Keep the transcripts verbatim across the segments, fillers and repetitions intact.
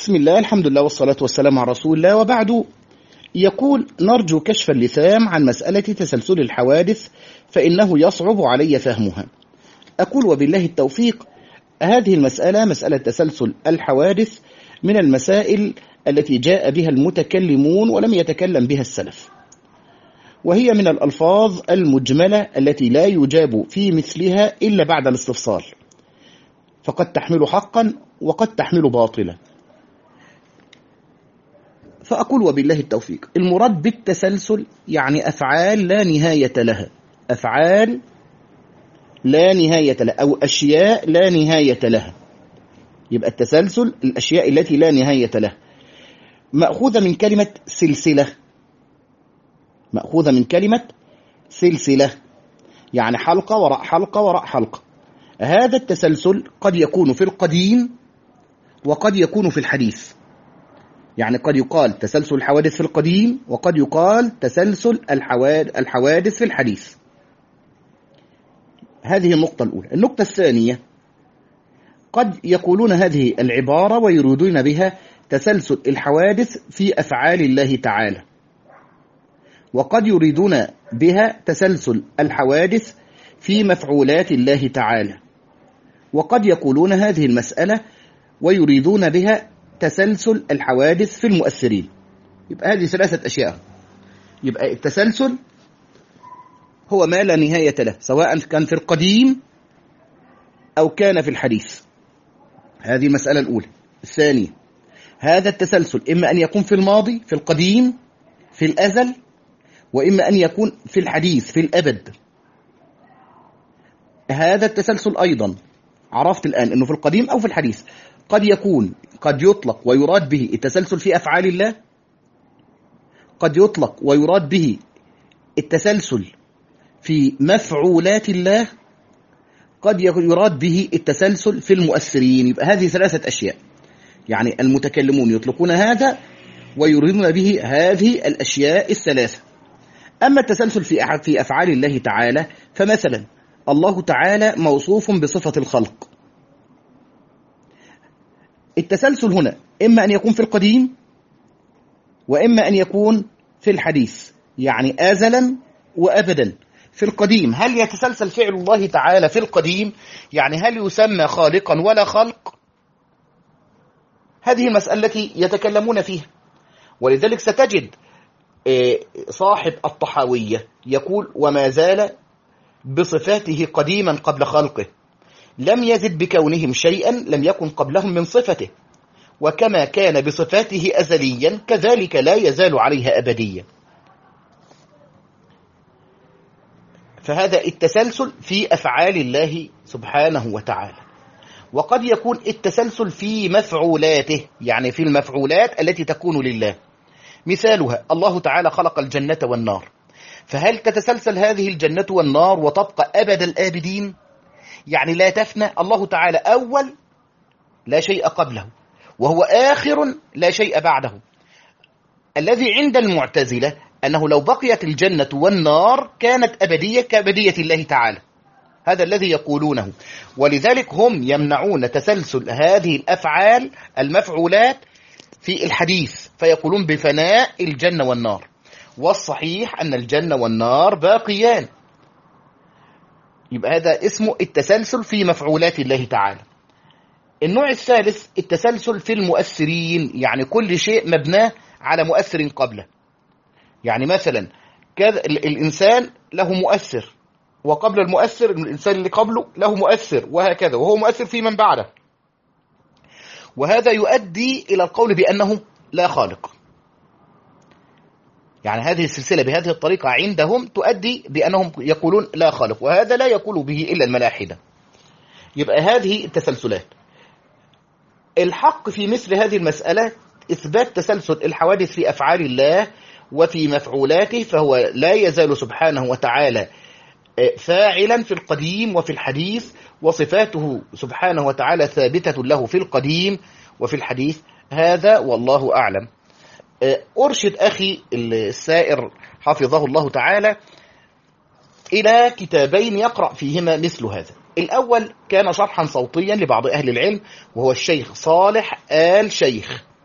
بسم الله، الحمد لله والصلاة والسلام على رسول الله، وبعد. يقول: نرجو كشف اللثام عن مسألة تسلسل الحوادث فإنه يصعب علي فهمها. أقول: وبالله التوفيق. هذه المسألة، مسألة تسلسل الحوادث، من المسائل التي جاء بها المتكلمون ولم يتكلم بها السلف، وهي من الألفاظ المجملة التي لا يجاب في مثلها إلا بعد الاستفصال، فقد تحمل حقا وقد تحمل باطلا. فأقول: وبالله التوفيق. المراد بالتسلسل يعني أفعال لا نهاية لها، أفعال لا نهاية لها، أو أشياء لا نهاية لها. يبقى التسلسل الأشياء التي لا نهاية لها، مأخوذة من كلمة سلسلة، مأخوذة من كلمة سلسلة، يعني حلقة وراء حلقة وراء حلقة. هذا التسلسل قد يكون في القديم وقد يكون في الحديث، يعني قد يقال تسلسل الحوادث في القديم وقد يقال تسلسل الحوادث في الحديث. هذه النقطة الأولى. النقطة الثانية: قد يقولون هذه العبارة ويريدون بها تسلسل الحوادث في أفعال الله تعالى، وقد يريدون بها تسلسل الحوادث في مفعولات الله تعالى، وقد يقولون هذه المسألة ويريدون بها تسلسل الحوادث في المؤثرين. يبقى هذه ثلاثة أشياء. يبقى التسلسل هو ما لا نهاية له، سواء كان في القديم أو كان في الحديث. هذه المسألة الأولى. الثانية: هذا التسلسل إما أن يكون في الماضي في القديم في الأزل، وإما أن يكون في الحديث في الأبد. هذا التسلسل أيضا عرفت الآن أنه في القديم أو في الحديث. قد يكون قد يطلق ويراد به التسلسل في أفعال الله، قد يطلق ويراد به التسلسل في مفعولات الله، قد يراد به التسلسل في المؤثرين. يبقى هذه ثلاثة أشياء، يعني المتكلمون يطلقون هذا ويريدون به هذه الأشياء الثلاثة. أما التسلسل في في أفعال الله تعالى، فمثلا الله تعالى موصوف بصفة الخلق. التسلسل هنا إما أن يكون في القديم وإما أن يكون في الحديث، يعني أزلا وأبدا. في القديم، هل يتسلسل فعل الله تعالى في القديم؟ يعني هل يسمى خالقا ولا خلق؟ هذه المسألة التي يتكلمون فيها. ولذلك ستجد صاحب الطحاوية يقول: وما زال بصفاته قديما قبل خلقه، لم يزد بكونهم شيئا لم يكن قبلهم من صفته، وكما كان بصفاته أزليا كذلك لا يزال عليها أبديا. فهذا التسلسل في أفعال الله سبحانه وتعالى. وقد يكون التسلسل في مفعولاته، يعني في المفعولات التي تكون لله. مثالها: الله تعالى خلق الجنة والنار، فهل تتسلسل هذه الجنة والنار وتبقى أبد الآبدين؟ يعني لا تفنى. الله تعالى أول لا شيء قبله، وهو آخر لا شيء بعده. الذي عند المعتزلة أنه لو بقيت الجنة والنار كانت أبدية كأبدية الله تعالى، هذا الذي يقولونه. ولذلك هم يمنعون تسلسل هذه الأفعال المفعولات في الحديث، فيقولون بفناء الجنة والنار. والصحيح أن الجنة والنار باقيان. يبقى هذا اسمه التسلسل في مفعولات الله تعالى. النوع الثالث التسلسل في المؤثرين، يعني كل شيء مبناه على مؤثر قبله. يعني مثلا كذا الإنسان له مؤثر، وقبل المؤثر الإنسان اللي قبله له مؤثر، وهكذا، وهو مؤثر في من بعده. وهذا يؤدي إلى القول بأنه لا خالق. يعني هذه السلسلة بهذه الطريقة عندهم تؤدي بأنهم يقولون لا خالق، وهذا لا يقول به إلا الملاحدة. يبقى هذه التسلسلات. الحق في مثل هذه المسألة إثبات تسلسل الحوادث في أفعال الله وفي مفعولاته، فهو لا يزال سبحانه وتعالى فاعلا في القديم وفي الحديث، وصفاته سبحانه وتعالى ثابتة له في القديم وفي الحديث. هذا والله أعلم. أرشد أخي السائر حفظه الله تعالى إلى كتابين يقرأ فيهما مثل هذا. الأول كان شرحا صوتيا لبعض أهل العلم، وهو الشيخ صالح آل شيخ،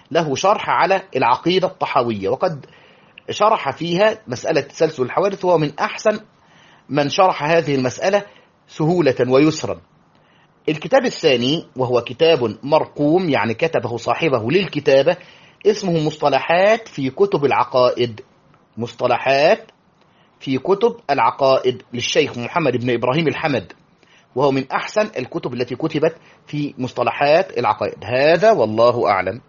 له شرح على العقيدة الطحاوية، وقد شرح فيها مسألة تسلسل الحوادث، وهو من أحسن من شرح هذه المسألة سهولة ويسرا. الكتاب الثاني وهو كتاب مرقوم، يعني كتبه صاحبه للكتابة، اسمه مصطلحات في كتب العقائد. مصطلحات في كتب العقائد للشيخ محمد بن إبراهيم الحمد، وهو من أحسن الكتب التي كتبت في مصطلحات العقائد. هذا والله أعلم.